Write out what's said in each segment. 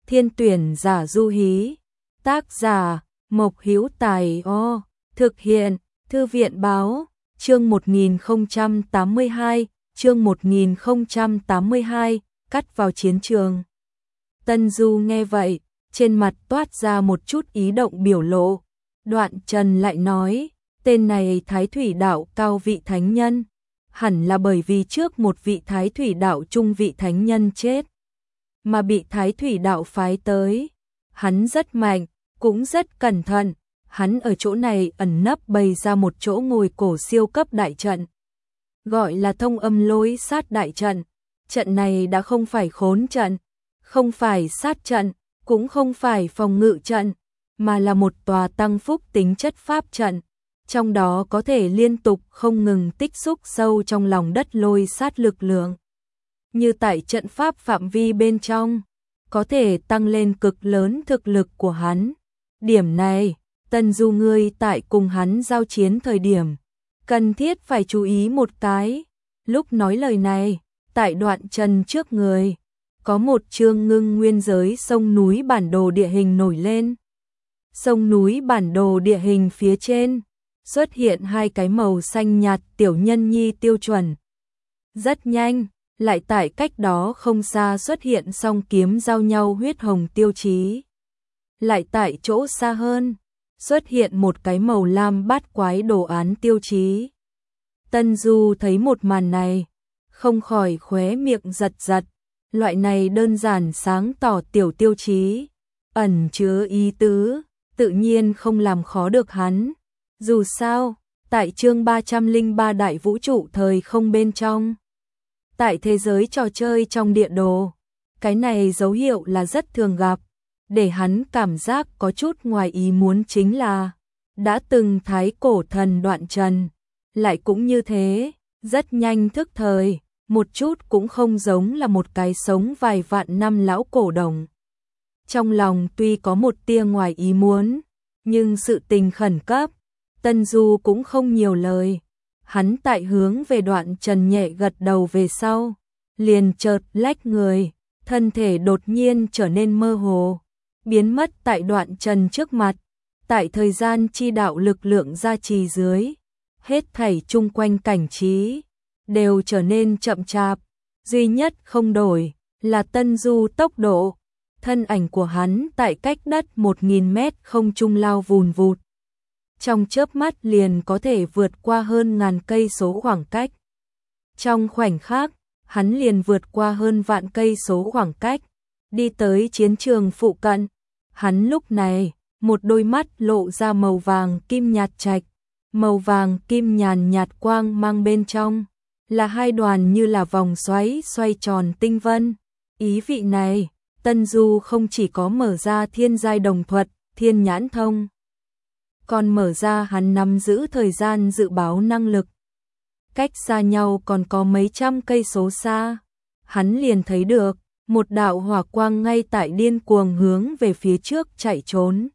Thiên tuyển giả du hí. Tác giả Mộc Hữu Tài. Thực hiện Thư viện báo. Chương 1082, chương 1082, cắt vào chiến trường. Tân Du nghe vậy, trên mặt toát ra một chút ý động biểu lộ. Đoạn Trần lại nói, tên này Thái Thủy Đạo cao vị thánh nhân, hẳn là bởi vì trước một vị Thái Thủy Đạo trung vị thánh nhân chết, mà bị Thái Thủy Đạo phái tới. Hắn rất mạnh, cũng rất cẩn thận, hắn ở chỗ này ẩn nấp bày ra một chỗ ngồi cổ siêu cấp đại trận, gọi là Thông Âm Lôi Sát đại trận. Trận này đã không phải khốn trận, không phải sát trận, cũng không phải phòng ngự trận, mà là một tòa tăng phúc tính chất pháp trận, trong đó có thể liên tục không ngừng tích xúc sâu trong lòng đất lôi sát lực lượng. Như tại trận pháp phạm vi bên trong, có thể tăng lên cực lớn thực lực của hắn. Điểm này, Tân Du ngươi tại cùng hắn giao chiến thời điểm, cần thiết phải chú ý một cái. Lúc nói lời này, tại Đoạn Trần trước người, có một chương ngưng nguyên giới sông núi bản đồ địa hình nổi lên. Sông núi bản đồ địa hình phía trên, xuất hiện hai cái màu xanh nhạt tiểu nhân nhi tiêu chuẩn. Rất nhanh, lại tại cách đó không xa xuất hiện song kiếm giao nhau huyết hồng tiêu chí. Lại tại chỗ xa hơn, xuất hiện một cái màu lam bát quái đồ án tiêu chí. Tân Du thấy một màn này, không khỏi khóe miệng giật giật. Loại này đơn giản sáng tỏ tiểu tiêu chí, ẩn chứa ý tứ, tự nhiên không làm khó được hắn. Dù sao, tại chương 303 đại vũ trụ thời không bên trong, tại thế giới trò chơi trong địa đồ, cái này dấu hiệu là rất thường gặp. Để hắn cảm giác có chút ngoài ý muốn chính là, đã từng thái cổ thần Đoạn Trần, lại cũng như thế, rất nhanh thức thời, một chút cũng không giống là một cái sống vài vạn năm lão cổ đồng. Trong lòng tuy có một tia ngoài ý muốn, nhưng sự tình khẩn cấp, Tân Du cũng không nhiều lời. Hắn tại hướng về Đoạn Trần nhẹ gật đầu về sau, liền chợt lách người, thân thể đột nhiên trở nên mơ hồ, biến mất tại Đoạn Trần trước mặt. Tại thời gian chi đạo lực lượng gia trì dưới, hết thảy chung quanh cảnh trí đều trở nên chậm chạp, duy nhất không đổi là Tân Du tốc độ. Thân ảnh của hắn tại cách đất 1000 mét không trung lao vùn vụt, trong chớp mắt liền có thể vượt qua hơn 1000 cây số khoảng cách. Trong khoảnh khắc, hắn liền vượt qua hơn vạn cây số khoảng cách, đi tới chiến trường phụ cận. Hắn lúc này, một đôi mắt lộ ra màu vàng kim nhạt trạch, màu vàng kim nhàn nhạt quang mang bên trong là hai đoàn như là vòng xoáy xoay tròn tinh vân. Ý vị này, Tân Du không chỉ có mở ra thiên giai đồng thuật, thiên nhãn thông, còn mở ra hắn nắm giữ thời gian dự báo năng lực. Cách xa nhau còn có mấy trăm cây số xa, hắn liền thấy được một đạo hỏa quang ngay tại điên cuồng hướng về phía trước chạy trốn.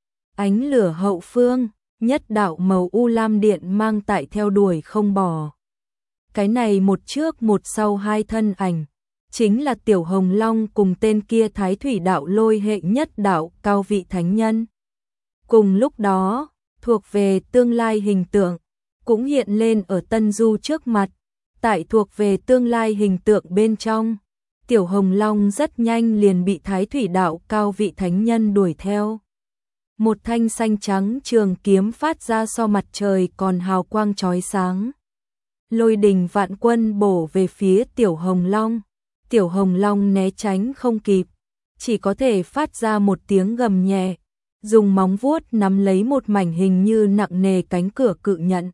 Ánh lửa hậu phương, nhất đạo màu u lam điện mang tại theo đuổi không bỏ. Cái này một trước một sau hai thân ảnh, chính là Tiểu Hồng Long cùng tên kia Thái Thủy Đạo lôi hệ nhất đạo cao vị thánh nhân. Cùng lúc đó, thuộc về tương lai hình tượng cũng hiện lên ở Tân Du trước mặt. Tại thuộc về tương lai hình tượng bên trong, Tiểu Hồng Long rất nhanh liền bị Thái Thủy Đạo cao vị thánh nhân đuổi theo. Một thanh xanh trắng trường kiếm phát ra so mặt trời còn hào quang chói sáng. Lôi đình vạn quân bổ về phía Tiểu Hồng Long. Tiểu Hồng Long né tránh không kịp, chỉ có thể phát ra một tiếng gầm nhẹ, dùng móng vuốt nắm lấy một mảnh hình như nặng nề cánh cửa cự nhận,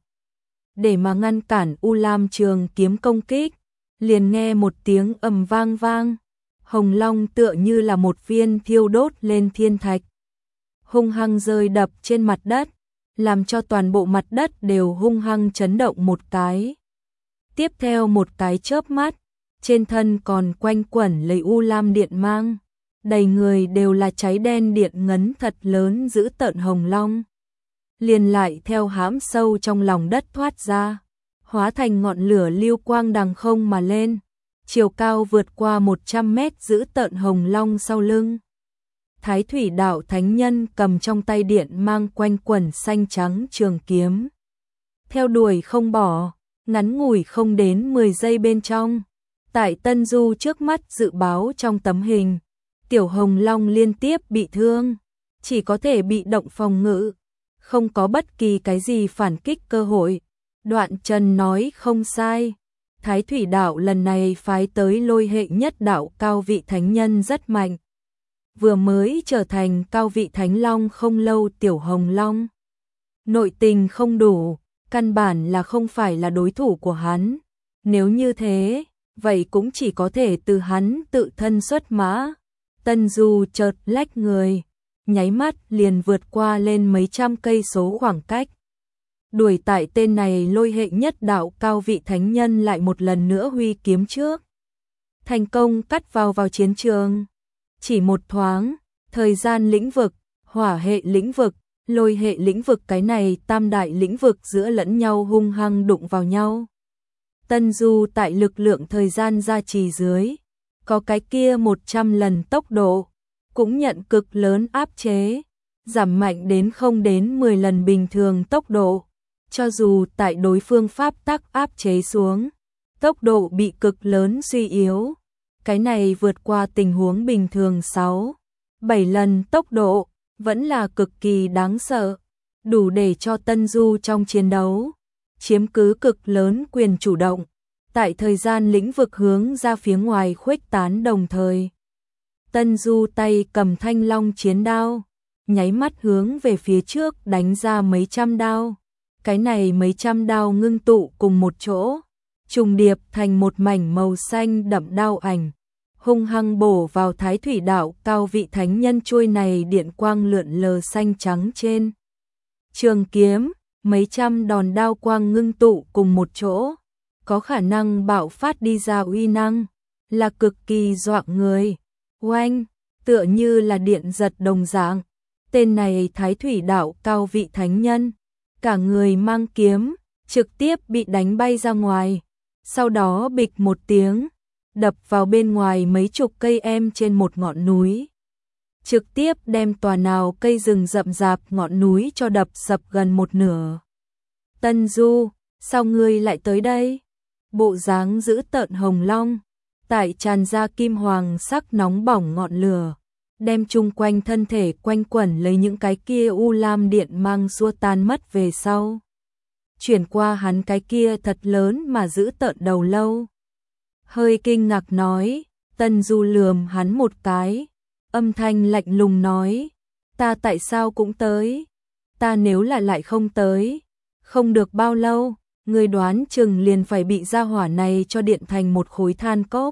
để mà ngăn cản U Lam trường kiếm công kích. Liền nghe một tiếng ầm vang vang, Hồng Long tựa như là một viên thiêu đốt lên thiên thạch, hung hăng rơi đập trên mặt đất, làm cho toàn bộ mặt đất đều hung hăng chấn động một cái. Tiếp theo một cái chớp mắt, trên thân còn quanh quẩn lấy U Lam điện mang, đầy người đều là cháy đen điện ngấn thật lớn giữ tợn Hồng Long. Liền lại theo hãm sâu trong lòng đất thoát ra, hóa thành ngọn lửa lưu quang đằng không mà lên, chiều cao vượt qua 100 mét giữ tợn Hồng Long sau lưng, Thái Thủy Đạo Thánh Nhân cầm trong tay điện mang quanh quẩn xanh trắng trường kiếm. Theo đuổi không bỏ, ngắn ngủi không đến 10 giây bên trong. Tại Tân Du trước mắt dự báo trong tấm hình, Tiểu Hồng Long liên tiếp bị thương, chỉ có thể bị động phòng ngự, không có bất kỳ cái gì phản kích cơ hội. Đoạn Trần nói không sai, Thái Thủy Đạo lần này phái tới Lôi hệ nhất đạo cao vị thánh nhân rất mạnh. Vừa mới trở thành cao vị thánh long không lâu Tiểu Hồng Long. Nội tình không đủ, căn bản là không phải là đối thủ của hắn. Nếu như thế, vậy cũng chỉ có thể từ hắn tự thân xuất mã. Tân Du chợt lách người, nháy mắt liền vượt qua lên mấy trăm cây số khoảng cách. Đuổi tại tên này Lôi hệ nhất đạo cao vị thánh nhân lại một lần nữa huy kiếm trước. Thành công cắt vào chiến trường. Chỉ một thoáng, thời gian lĩnh vực, hỏa hệ lĩnh vực, lôi hệ lĩnh vực cái này tam đại lĩnh vực giữa lẫn nhau hung hăng đụng vào nhau. Tân Du tại lực lượng thời gian gia trì dưới, có cái kia 100 lần tốc độ, cũng nhận cực lớn áp chế, giảm mạnh đến không đến 10 lần bình thường tốc độ. Cho dù tại đối phương pháp tắc áp chế xuống, tốc độ bị cực lớn suy yếu. Cái này vượt qua tình huống bình thường 6, 7 lần tốc độ, vẫn là cực kỳ đáng sợ, đủ để cho Tân Du trong chiến đấu, chiếm cứ cực lớn quyền chủ động, tại thời gian lĩnh vực hướng ra phía ngoài khuếch tán đồng thời. Tân Du tay cầm thanh long chiến đao, nháy mắt hướng về phía trước đánh ra mấy trăm đao. Cái này mấy trăm đao ngưng tụ cùng một chỗ, trùng điệp thành một mảnh màu xanh đậm đao ảnh, hung hăng bổ vào Thái Thủy Đạo cao vị thánh nhân chuôi này điện quang lượn lờ xanh trắng trên. Trường kiếm, mấy trăm đòn đao quang ngưng tụ cùng một chỗ, có khả năng bạo phát đi ra uy năng, là cực kỳ dọa người. Oanh, tựa như là điện giật đồng dạng, tên này Thái Thủy Đạo cao vị thánh nhân, cả người mang kiếm, trực tiếp bị đánh bay ra ngoài, sau đó bịch một tiếng, đập vào bên ngoài mấy chục cây em trên một ngọn núi. Trực tiếp đem tòa nào cây rừng rậm rạp ngọn núi cho đập sập gần một nửa. Tân Du, sao ngươi lại tới đây? Bộ dáng giữ tợn Hồng Long, tại tràn ra kim hoàng sắc nóng bỏng ngọn lửa, đem chung quanh thân thể quanh quẩn lấy những cái kia u lam điện mang xua tan mất về sau. Chuyển qua hắn cái kia thật lớn mà giữ tợn đầu lâu. Hơi kinh ngạc nói, Tân Du lườm hắn một cái, âm thanh lạnh lùng nói, ta tại sao cũng tới, ta nếu là lại không tới, không được bao lâu, người đoán chừng liền phải bị gia hỏa này cho điện thành một khối than cốc.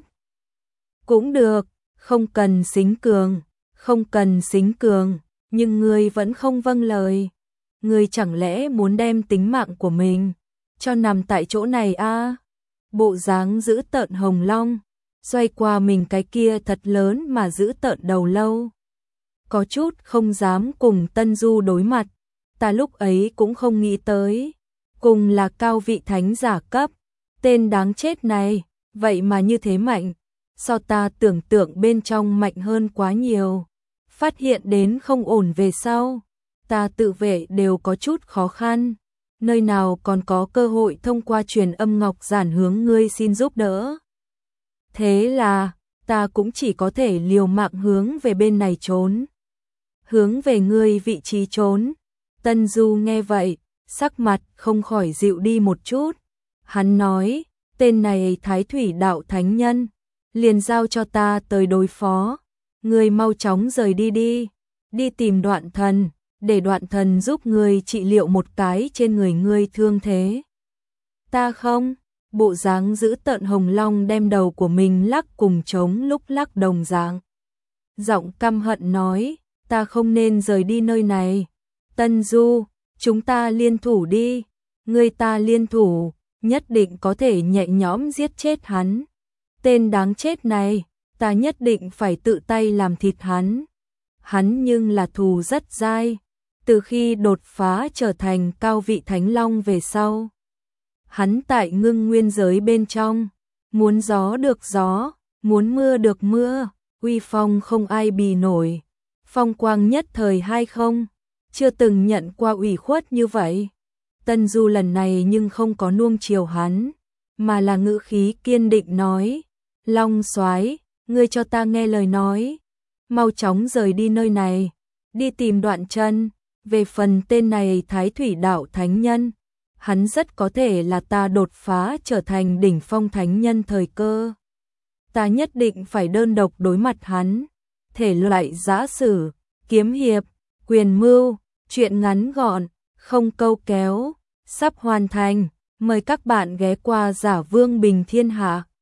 Cũng được, không cần xính cường, không cần xính cường, nhưng ngươi vẫn không vâng lời. Ngươi chẳng lẽ muốn đem tính mạng của mình cho nằm tại chỗ này a? Bộ dáng giữ tợn Hồng Long, xoay qua mình cái kia thật lớn mà giữ tợn đầu lâu. Có chút không dám cùng Tân Du đối mặt, ta lúc ấy cũng không nghĩ tới, cùng là cao vị thánh giả cấp, tên đáng chết này, vậy mà như thế mạnh, so ta tưởng tượng bên trong mạnh hơn quá nhiều. Phát hiện đến không ổn về sau, ta tự vệ đều có chút khó khăn, nơi nào còn có cơ hội thông qua truyền âm ngọc giản hướng ngươi xin giúp đỡ. Thế là, ta cũng chỉ có thể liều mạng hướng về bên này trốn. Hướng về ngươi vị trí trốn. Tân Du nghe vậy, sắc mặt không khỏi dịu đi một chút. Hắn nói, tên này Thái Thủy Đạo Thánh Nhân, liền giao cho ta tới đối phó. Ngươi mau chóng rời đi đi, đi tìm Đoạn Thần, để Đoạn Thần giúp ngươi trị liệu một cái trên người ngươi thương thế. Ta không, bộ dáng giữ tợn Hồng Long đem đầu của mình lắc cùng trống lúc lắc đồng dạng. Giọng căm hận nói, ta không nên rời đi nơi này. Tân Du, chúng ta liên thủ đi, ngươi ta liên thủ, nhất định có thể nhẹ nhõm giết chết hắn. Tên đáng chết này, ta nhất định phải tự tay làm thịt hắn. Hắn nhưng là thù rất dai, từ khi đột phá trở thành cao vị thánh long về sau. Hắn tại ngưng nguyên giới bên trong, muốn gió được gió, muốn mưa được mưa, uy phong không ai bì nổi. phong quang nhất thời hay không? Chưa từng nhận qua ủy khuất như vậy. Tân Du lần này nhưng không có nuông chiều hắn, mà là ngữ khí kiên định nói, Long Soái, ngươi cho ta nghe lời nói, mau chóng rời đi nơi này, đi tìm Đoạn Chân. Về phần tên này Thái Thủy Đạo Thánh Nhân, hắn rất có thể là ta đột phá trở thành đỉnh phong thánh nhân thời cơ. Ta nhất định phải đơn độc đối mặt hắn. Thể loại giã sử, kiếm hiệp, quyền mưu, truyện ngắn gọn, không câu kéo, sắp hoàn thành. Mời các bạn ghé qua Giả Vương Bình Thiên Hạ.